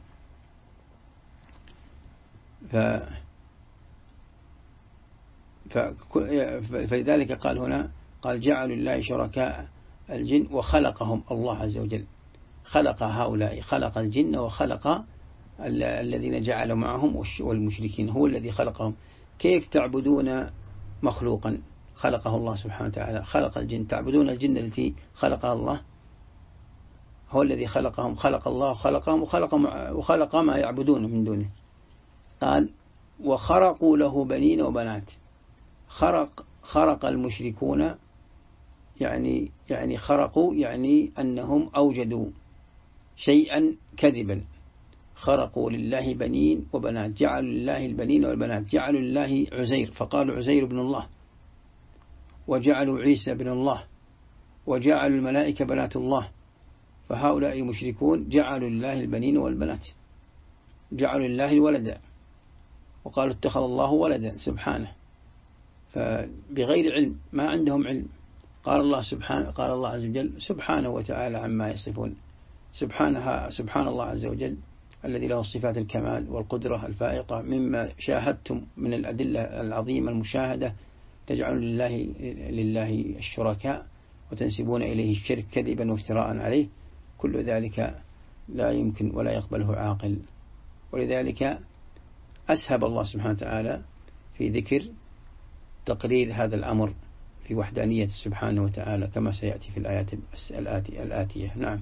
فلذلك قال هنا، قال جعلوا لله شركاء الجن وخلقهم الله عز وجل، خلق هؤلاء، خلق الجن وخلق الذين جعلوا معهم والمشركين، هو الذي خلقهم. كيف تعبدون مخلوقا خلقه الله سبحانه وتعالى؟ خلق الجن، تعبدون الجن التي خلقها الله، هو الذي خلقهم، خلق الله خلقهم وخلق ما يعبدون من دونه. قال وخرقوا له بنين وبنات. خرق المشركون يعني خرقوا، يعني أنهم أوجدوا شيئا كذبا، خرقوا لله بنين وبنات، جعلوا لله البنين والبنات، جعلوا لله عزير فقالوا عزير بن الله، وجعلوا عيسى بن الله، وجعلوا الملائكة بنات الله. فهؤلاء المشركون جعلوا لله البنين والبنات، جعلوا لله الولد، وقالوا اتخذ الله ولدا سبحانه، فبغير علم، ما عندهم علم. قال الله عز وجل سبحانه وتعالى عما يصفون. سبحان الله عز وجل الذي له صفات الكمال والقدرة الفائقة، مما شاهدتم من الأدلة العظيمة المشاهدة، تجعلون لله الشركاء وتنسبون إليه الشرك كذبا وافتراء عليه، كل ذلك لا يمكن ولا يقبله عاقل. ولذلك أسهب الله سبحانه وتعالى في ذكر تقرير هذا الأمر في وحدانية سبحانه وتعالى، كما سيأتي في الآيات الآتية. نعم.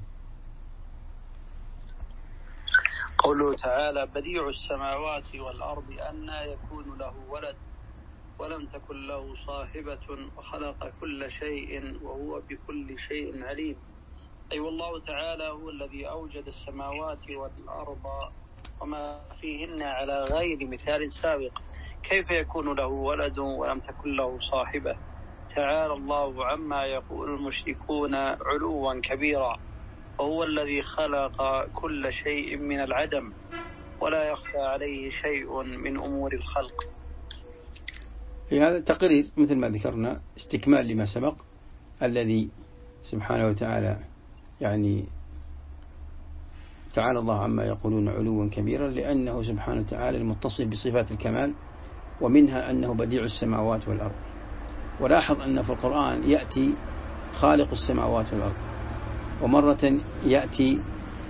قوله تعالى بديع السماوات والأرض أنى يكون له ولد ولم تكن له صاحبة وخلق كل شيء وهو بكل شيء عليم. أي والله تعالى هو الذي أوجد السماوات والأرض وما فيهن على غير مثال سابق، كيف يكون له ولد ولم تكن له صاحبة؟ تعالى الله عما يقول المشركون علوا كبيرا، وهو الذي خلق كل شيء من العدم ولا يخفى عليه شيء من أمور الخلق. في هذا التقرير مثل ما ذكرنا استكمال لما سبق، الذي سبحانه وتعالى يعني تعالى الله عما يقولون علوا كبيرا، لأنه سبحانه وتعالى المتصف بصفات الكمال، ومنها أنه بديع السماوات والأرض. ولاحظ أن في القرآن يأتي خالق السماوات والأرض، ومرة يأتي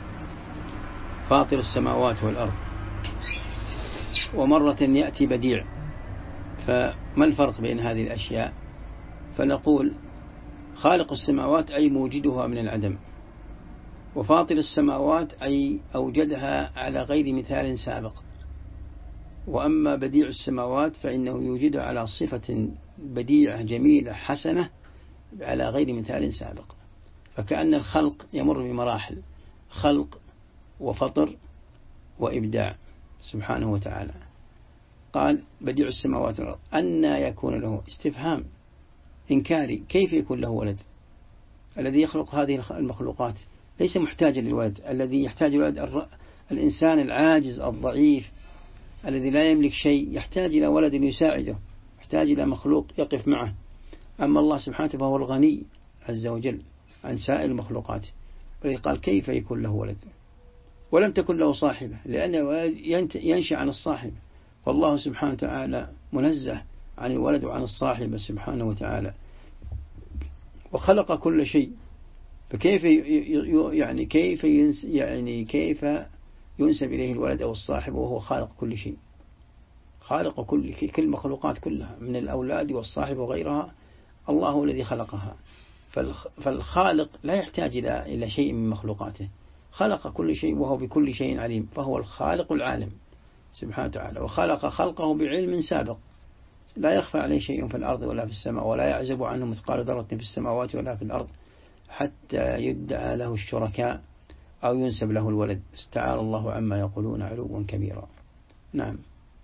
فاطر السماوات والأرض، ومرة يأتي بديع. فما الفرق بين هذه الأشياء؟ فنقول خالق السماوات أي موجدها من العدم، وفاطر السماوات أي أوجدها على غير مثال سابق. وأما بديع السماوات فإنه يوجدها على صفة بديعة جميلة حسنة على غير مثال سابق. فكأن الخلق يمر بمراحل: خلق وفطر وإبداع سبحانه وتعالى. قال بديع السماوات والأرض، أن يكون له استفهام إنكاري، كيف يكون له ولد؟ الذي يخلق هذه المخلوقات ليس محتاجا للولد. الذي يحتاج الولد الإنسان العاجز الضعيف الذي لا يملك شيء، يحتاج إلى ولد يساعده، يحتاج إلى مخلوق يقف معه. أما الله سبحانه فهو الغني عز وجل عن سائر المخلوقات، ولذلك قال كيف يكون له ولد ولم تكن له صاحبة، لأن الولد ينشأ عن الصاحب، فالله سبحانه وتعالى منزه عن الولد وعن الصاحبة سبحانه وتعالى، وخلق كل شيء. فكيف كيف ينسب إليه الولد أو الصاحب وهو خالق كل شيء؟ خالق كل المخلوقات كلها من الأولاد والصاحب وغيرها، الله هو الذي خلقها. فالخالق لا يحتاج إلى شيء من مخلوقاته، خلق كل شيء وهو بكل شيء عليم، فهو الخالق العالم سبحانه وتعالى، وخلق خلقه بعلم سابق، لا يخفى عليه شيء في الأرض ولا في السماء، ولا يعزب عنه مثقال ذرة في السماوات ولا في الأرض، حتى يدعى له الشركاء أو ينسب له الولد. استعار الله عما يقولون علوا كبيرا. نعم.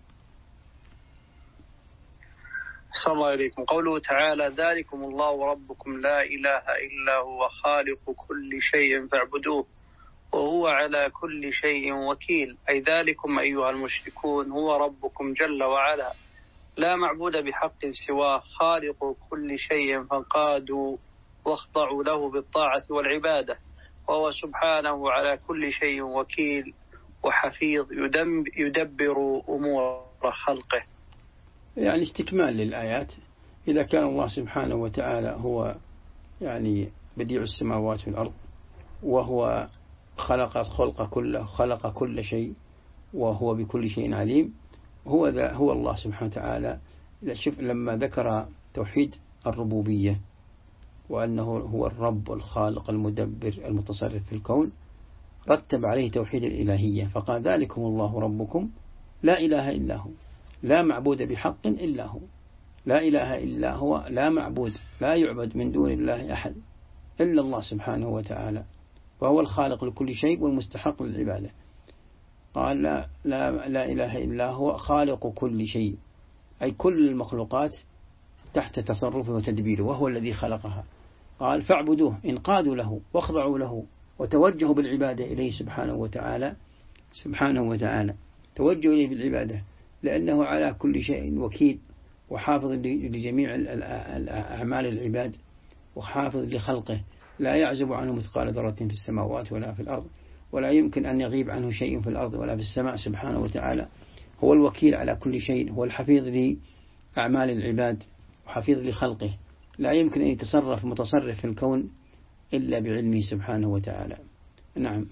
صلى الله عليكم. قوله تعالى: ذلكم الله ربكم لا إله إلا هو خالق كل شيء فاعبدوه وهو على كل شيء وكيل، أي ذلكم أيها المشركون هو ربكم جل وعلا، لا معبود بحق سواه، خالق كل شيء، فانقادوا واخضعوا له بالطاعة والعبادة، وهو سبحانه على كل شيء وكيل وحفيظ يدبر أمور خلقه. يعني استكمال للآيات. إذا كان الله سبحانه وتعالى هو يعني بديع السماوات والأرض، وهو خلق الخلق كله، خلق كل شيء، وهو بكل شيء عليم، هو الله سبحانه وتعالى. شوف لما ذكر توحيد الربوبية وأنه هو الرب الخالق المدبر المتصرف في الكون، رتب عليه توحيد الإلهية، فقال ذلكم الله ربكم لا إله إلا هو، لا معبود بحق إلا هو، لا إله إلا هو، لا معبود، لا يعبد من دون الله أحد إلا الله سبحانه وتعالى، وهو الخالق لكل شيء والمستحق للعبادة. قال لا إله إلا هو خالق كل شيء، أي كل المخلوقات تحت تصرفه وتدبيره، وهو الذي خلقها. قال فاعبدوه، انقادوا له واخضعوا له وتوجهوا بالعبادة إليه سبحانه وتعالى توجهوا إليه بالعبادة، لأنه على كل شيء وكيل وحافظ لجميع أعمال العباد وحافظ لخلقه، لا يعزب عنه مثقال ذرة في السماوات ولا في الأرض، ولا يمكن أن يغيب عنه شيء في الأرض ولا في السماء سبحانه وتعالى. هو الوكيل على كل شيء، هو الحفيظ لأعمال العباد وحفيظ لخلقه، لا يمكن أن يتصرف متصرف في الكون إلا بعلمه سبحانه وتعالى. نعم.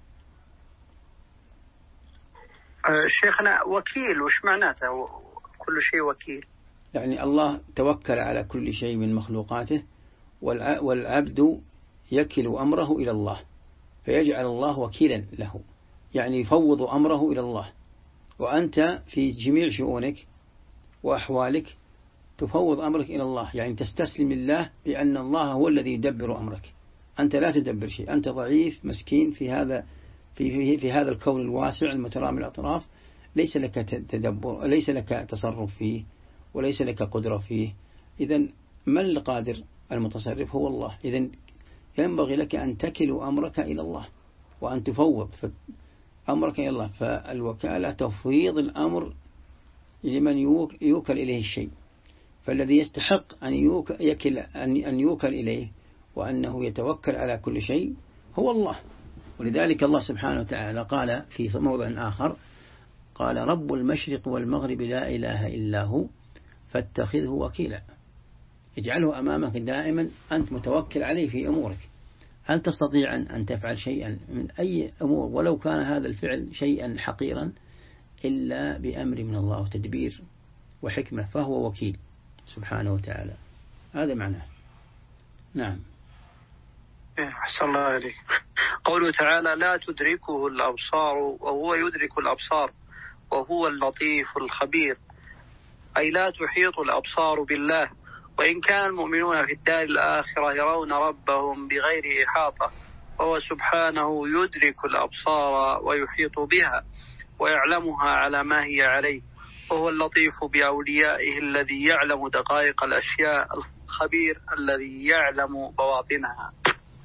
شيخنا وكيل وش معناته كل شيء وكيل؟ يعني الله توكل على كل شيء من مخلوقاته، والعبد يكل أمره إلى الله، فيجعل الله وكيلا له، يعني يفوض أمره إلى الله. وأنت في جميع شؤونك وأحوالك تفوض أمرك إلى الله، يعني تستسلم لله بأن الله هو الذي يدبر أمرك، أنت لا تدبر شيء، أنت ضعيف مسكين في هذا الكون الواسع المترامي الأطراف، ليس لك تدبر، ليس لك تصرف فيه، وليس لك قدرة فيه. إذن من القادر المتصرف؟ هو الله. إذن ينبغي لك أن تكل أمرك إلى الله وأن تفوض أمرك إلى الله. فالوكالة تفويض الأمر لمن يوكل إليه الشيء. فالذي يستحق أن يوكل إليه وأنه يتوكل على كل شيء هو الله. ولذلك الله سبحانه وتعالى قال في موضع آخر قال رب المشرق والمغرب لا إله إلا هو فاتخذه وكيلا. اجعله أمامك دائما أنت متوكل عليه في أمورك. هل تستطيع أن تفعل شيئا من أي أمور ولو كان هذا الفعل شيئا حقيرا إلا بأمر من الله وتدبير وحكمة، فهو وكيل سبحانه وتعالى. هذا معناه. نعم. أحسن الله عليك. قوله تعالى لا تدركه الأبصار وهو يدرك الأبصار وهو اللطيف الخبير، أي لا تحيط الأبصار بالله، وإن كان المؤمنون في الدار الآخرة يرون ربهم بغير إحاطة، وهو سبحانه يدرك الأبصار ويحيط بها ويعلمها على ما هي عليه، وهو اللطيف بأوليائه الذي يعلم دقائق الأشياء، الخبير الذي يعلم بواطنها.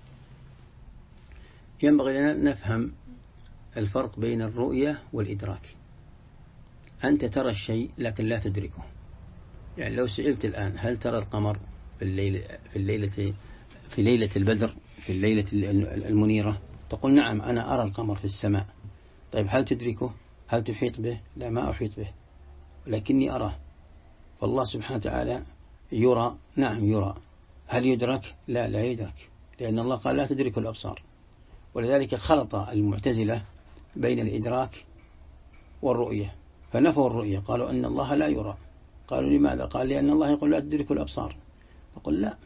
ينبغي لنا نفهم الفرق بين الرؤية والإدراك. أنت ترى الشيء لكن لا تدركه. يعني لو سئلت الآن هل ترى القمر في ليلة البدر في الليلة المنيرة، تقول نعم أنا أرى القمر في السماء. طيب هل تدركه؟ هل تحيط به؟ لا، ما أحيط به، ولكني أراه. فالله سبحانه وتعالى يرى، نعم يرى. هل يدرك؟ لا، لا يدرك، لأن الله قال لا تدرك الأبصار. ولذلك خلط المعتزلة بين الإدراك والرؤية، فنفوا الرؤية، قالوا أن الله لا يرى. قالوا لماذا؟ قال لأن الله يقول لا تدرك الأبصار. فقل لا.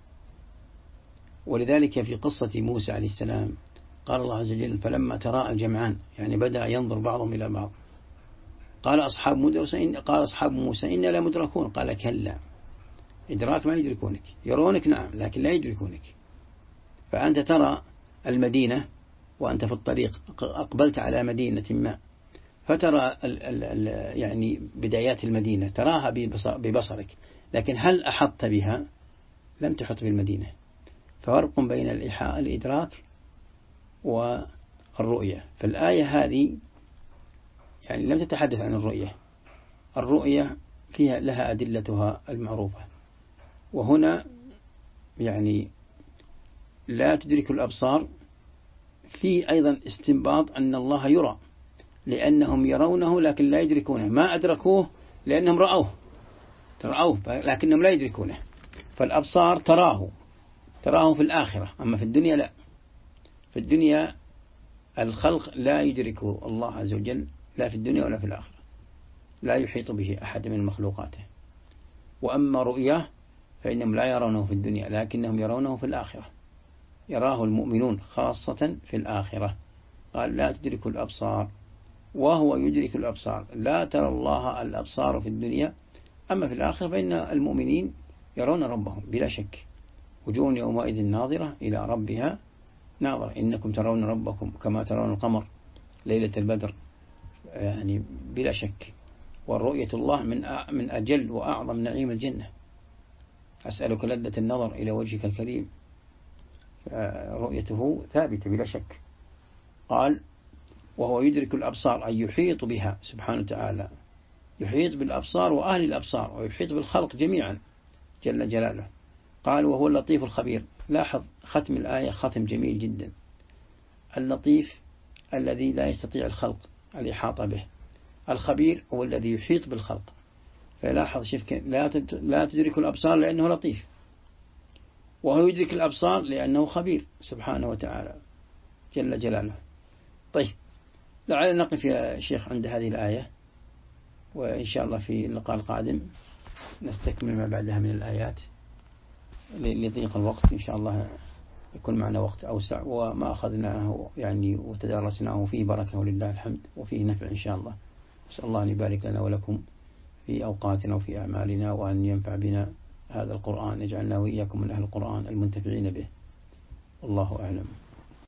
ولذلك في قصة موسى عليه السلام قال الله عز وجل فلما تراءى الجمعان، يعني بدأ ينظر بعضهم إلى بعض، قال أصحاب موسى إنا لمدركون. قال كلا، إدراك ما يدركونك، يرونك نعم لكن لا يدركونك. فأنت ترى المدينة وأنت في الطريق، أقبلت على مدينة ما، فترى يعني بدايات المدينة تراها ببصرك، لكن هل أحطت بها؟ لم تحط بالمدينة. ففرق بين الإدراك والرؤية. فالآية هذه يعني لم تتحدث عن الرؤية. الرؤية فيها لها أدلتها المعروفة، وهنا يعني لا تدرك الأبصار. في أيضا استنباط أن الله يرى، لأنهم يرونه لكن لا يدركونه، ما أدركوه لأنهم رأوه لكنهم لا يدركونه. فالأبصار تراه في الآخرة، أما في الدنيا لا. في الدنيا الخلق لا يدرك الله عز وجل، لا في الدنيا ولا في الآخرة، لا يحيط به أحد من مخلوقاته. وأما رؤياه فإنهم لا يرونه في الدنيا لكنهم يرونه في الآخرة، يراه المؤمنون خاصة في الآخرة. قال لا تدرك الأبصار وهو يدرك الأبصار. لا ترى الله الأبصار في الدنيا، أما في الآخرة فإن المؤمنين يرون ربهم بلا شك. وجوه يومئذ ناظرة إلى ربها ناظرة، إنكم ترون ربكم كما ترون القمر ليلة البدر، يعني بلا شك. والرؤية الله من أجل وأعظم نعيم الجنة. أسألك لذة النظر إلى وجهك الكريم، رؤيته ثابتة بلا شك. قال وهو يدرك الأبصار، أي يحيط بها سبحانه وتعالى، يحيط بالأبصار وأهل الأبصار، ويحيط بالخلق جميعا جل جلاله. قال وهو اللطيف الخبير. لاحظ ختم الآية ختم جميل جدا. اللطيف الذي لا يستطيع الخلق الإحاطة به، الخبير هو الذي يحيط بالخلق. فلاحظ شوف لا تدرك الأبصار لأنه لطيف، وهو يدرك الأبصار لأنه خبير سبحانه وتعالى جل جلاله. طيب لعل نقف يا شيخ عند هذه الآية، وإن شاء الله في اللقاء القادم نستكمل ما بعدها من الآيات. لضيق الوقت إن شاء الله يكون معنا وقت أوسع، وما أخذناه يعني وتدرسناه فيه بركة ولله الحمد، وفيه نفع إن شاء الله. أسأل الله أن يبارك لنا ولكم في أوقاتنا وفي أعمالنا، وأن ينفع بنا هذا القرآن، يجعلنا وإياكم من أهل القرآن المنتفعين به. والله أعلم.